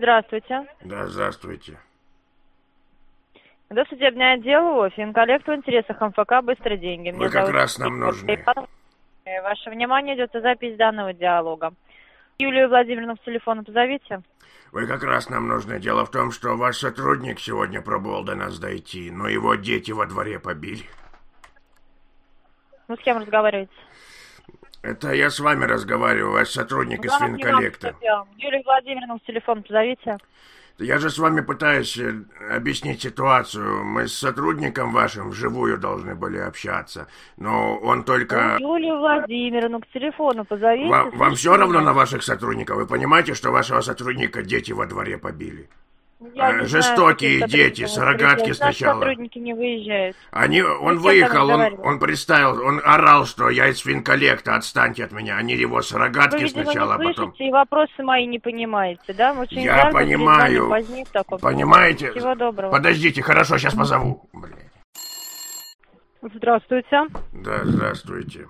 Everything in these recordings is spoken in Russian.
Здравствуйте. Да, здравствуйте. Досудебное отдел, финколлект в интересах МФК «Быстрые деньги». Вы как раз нам нужны. Ваше внимание, идет запись данного диалога. Юлию Владимировну к телефону позовите. Вы как раз нам нужны. Дело в том, что ваш сотрудник сегодня пробовал до нас дойти, но его дети во дворе побили. Вы с кем разговариваете? Это я с вами разговариваю, ваш сотрудник из финколлекта. Юлию Владимировну к телефону позовите. Я же с вами пытаюсь объяснить ситуацию. Мы с сотрудником вашим вживую должны были общаться, но он только... Юлию Владимировну к телефону позовите. Вам все равно на ваших сотрудников? Вы понимаете, что вашего сотрудника дети во дворе побили? Жестокие дети, суррогатки сначала. Сотрудники не выезжают. Он выехал, он представил, он орал, что я из финколлекта, отстаньте от меня. Они его суррогатки сначала, вы не потом... слышите и вопросы мои не понимаете, да? Очень я жаль, понимаю, понимаете? Всего доброго. Подождите, хорошо, сейчас позову. Здравствуйте. Да, здравствуйте.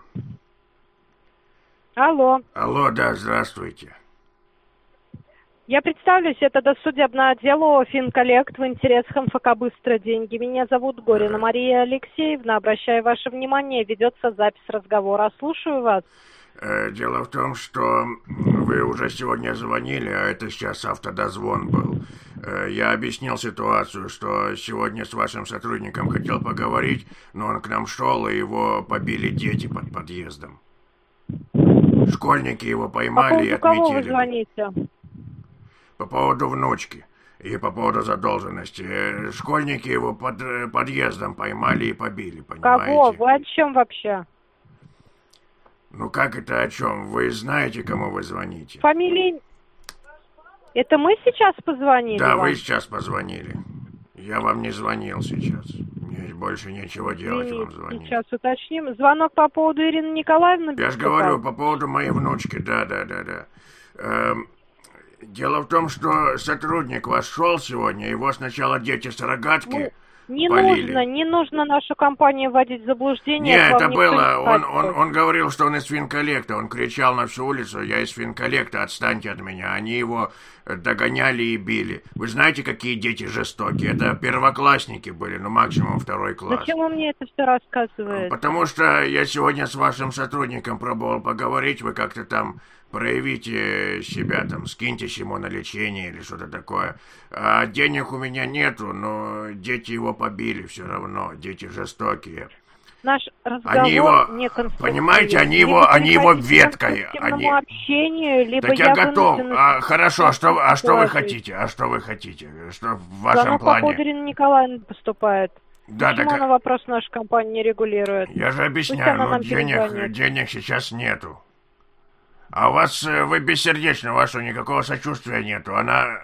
Алло. Алло, да, здравствуйте. Я представлюсь, это досудебное отдел финколлект в интересах МФК «Быстрые деньги». Меня зовут Горина Мария Алексеевна. Обращаю ваше внимание, ведется запись разговора. Слушаю вас. Дело в том, что вы уже сегодня звонили, а это сейчас автодозвон был. Я объяснил ситуацию, что сегодня с вашим сотрудником хотел поговорить, но он к нам шел, и его побили дети под подъездом. Школьники его поймали и отметили. По поводу кого вы звоните? По поводу внучки и по поводу задолженности. Школьники его под подъездом поймали и побили, понимаете? Кого? Вы о чем вообще? Ну как это о чем? Вы знаете, кому вы звоните? Фамилия... Это мы сейчас позвонили? Да, вам? вы сейчас позвонили. Я вам не звонил сейчас. Мне больше нечего делать вам звонить. Сейчас уточним. Звонок по поводу Ирины Николаевны? Я же говорю, по поводу моей внучки, да. Дело в том, что сотрудник ваш шел сегодня, его сначала дети-суррогатки полили. Не нужно нашу компанию вводить в заблуждение. Нет, это было, он говорил, что он из финколлекта, он кричал на всю улицу: я из финколлекта, отстаньте от меня. Они его догоняли и били. Вы знаете, какие дети жестокие? Это первоклассники были, максимум второй класс. Зачем вы мне это все рассказываете? Потому что я сегодня с вашим сотрудником пробовал поговорить, вы как-то там проявите себя, там, скиньтесь ему на лечение или что-то такое. А денег у меня нету, но дети его побили все равно, дети жестокие. Наш разговор не конструктивный. Понимаете, они его веткой. Общению, либо так я готов. Хорошо, а что вы хотите? Что в вашем плане? По поводу Ирины Николаевны поступает. Да, почему она вопрос нашей компании не регулирует? Я же объясняю, но денег сейчас нету. А у вас, вы бессердечны, у вас никакого сочувствия нету.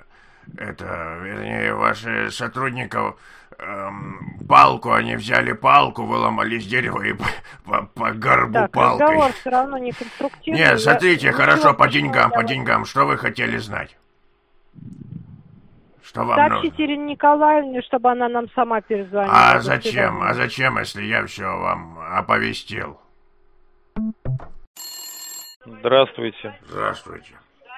Вернее, ваши сотрудников, палку, они взяли палку, выломали с дерева и по горбу палкой. Разговор все равно не конструктивный. Нет, смотрите, хорошо, по деньгам, что вы хотели знать? Что вам нужно? Сообщите Ирине Николаевне, чтобы она нам сама перезвонила. А зачем, если я все вам оповестил? Здравствуйте. Здравствуйте.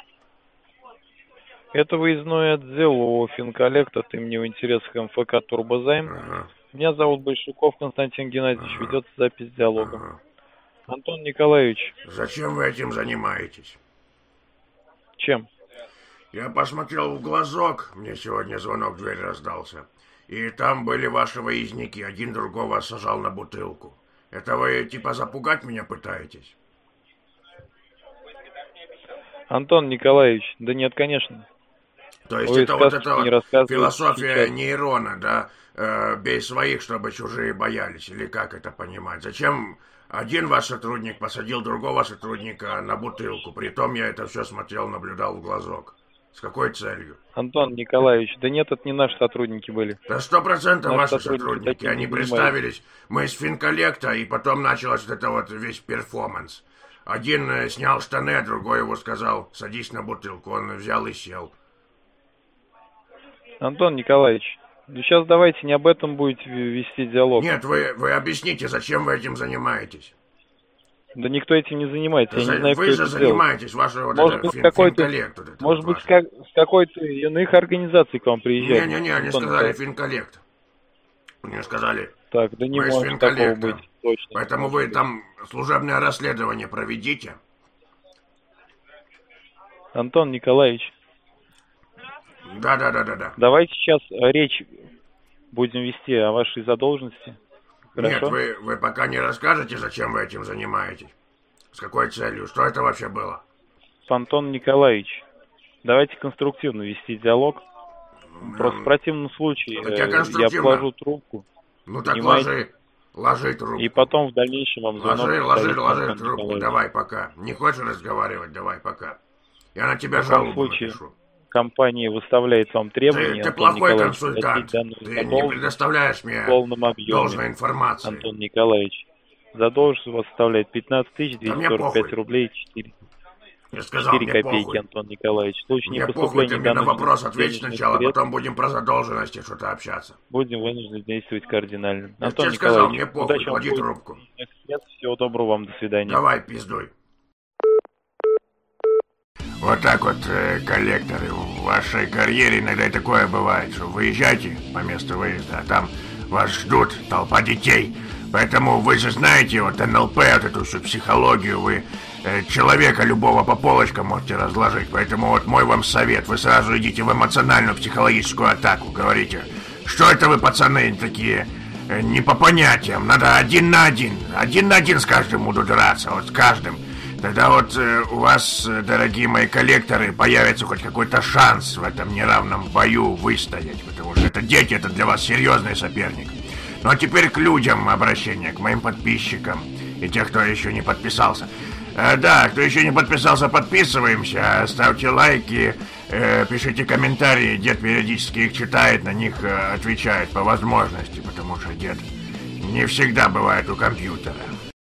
Это выездной отдел ООО «Финколлект» от имени в интересах МФК «Турбозайм». Меня зовут Большаков Константин Геннадьевич. Ведется запись диалога. Антон Николаевич. Зачем вы этим занимаетесь? Чем? Я посмотрел в глазок, мне сегодня звонок в дверь раздался, и там были ваши выездники, один другого сажал на бутылку. Это вы типа запугать меня пытаетесь? Антон Николаевич, да нет, конечно. То есть это вот эта философия нейрона, да? Бей своих, чтобы чужие боялись, или как это понимать? Зачем один ваш сотрудник посадил другого сотрудника на бутылку? Притом я это все смотрел, наблюдал в глазок. С какой целью? Антон Николаевич, да нет, это не наши сотрудники были. Да 100% ваши сотрудники. Они представились, мы из финколлекта, и потом началось вот это вот весь перформанс. Один снял штаны, а другой его сказал: садись на бутылку. Он взял и сел. Антон Николаевич, сейчас давайте не об этом будете вести диалог. Нет, вы объясните, зачем вы этим занимаетесь? Да никто этим не занимается, я не знаю, вы кто же это занимаетесь, делает. ваша вот Может быть, финколлект. Вот может быть, с какой-то иных организаций к вам приезжают. Не-не-не, они сказали финколлект. Мне сказали, так, да не мы может такого быть. Точно. Поэтому вы там служебное расследование проведите. Антон Николаевич. Да. Давайте сейчас речь будем вести о вашей задолженности. Хорошо? Нет, вы пока не расскажете, зачем вы этим занимаетесь. С какой целью? Что это вообще было? Антон Николаевич, давайте конструктивно вести диалог. Просто в противном случае я положу трубку. Ну так ложи трубку. И потом в дальнейшем вам звонок. Ложи трубку, давай пока. Не хочешь разговаривать, давай пока. Я на тебя жалобу напишу. Компания выставляет вам требования. Ты плохой консультант. Ты не предоставляешь мне должной информации. Антон Николаевич, задолженность у вас составляет 15 245 рублей 4. Я сказал, 4 копейки, похуй. Антон Николаевич. В случае мне похуй, ты мне на вопрос ответь сначала, потом будем про задолженности что-то общаться. Будем вынуждены действовать кардинально. Я Антон тебе Николаевич, сказал, мне похуй, клади трубку. Всего доброго вам, до свидания. Давай, пиздуй. Вот так вот, коллекторы, в вашей карьере иногда и такое бывает, что выезжаете по месту выезда, а там вас ждут толпа детей. Поэтому вы же знаете вот НЛП, вот эту всю психологию, вы человека любого по полочкам можете разложить. Поэтому вот мой вам совет, вы сразу идите в эмоциональную психологическую атаку, говорите, что это вы, пацаны, такие не по понятиям, надо один на один с каждым буду драться, вот с каждым. Тогда вот у вас, дорогие мои коллекторы, появится хоть какой-то шанс в этом неравном бою выстоять, потому что это дети, это для вас серьезный соперник. Ну а теперь к людям обращение, к моим подписчикам и тех, кто еще не подписался. Да, кто еще не подписался, подписываемся, ставьте лайки, пишите комментарии, дед периодически их читает, на них отвечает по возможности, потому что дед не всегда бывает у компьютера.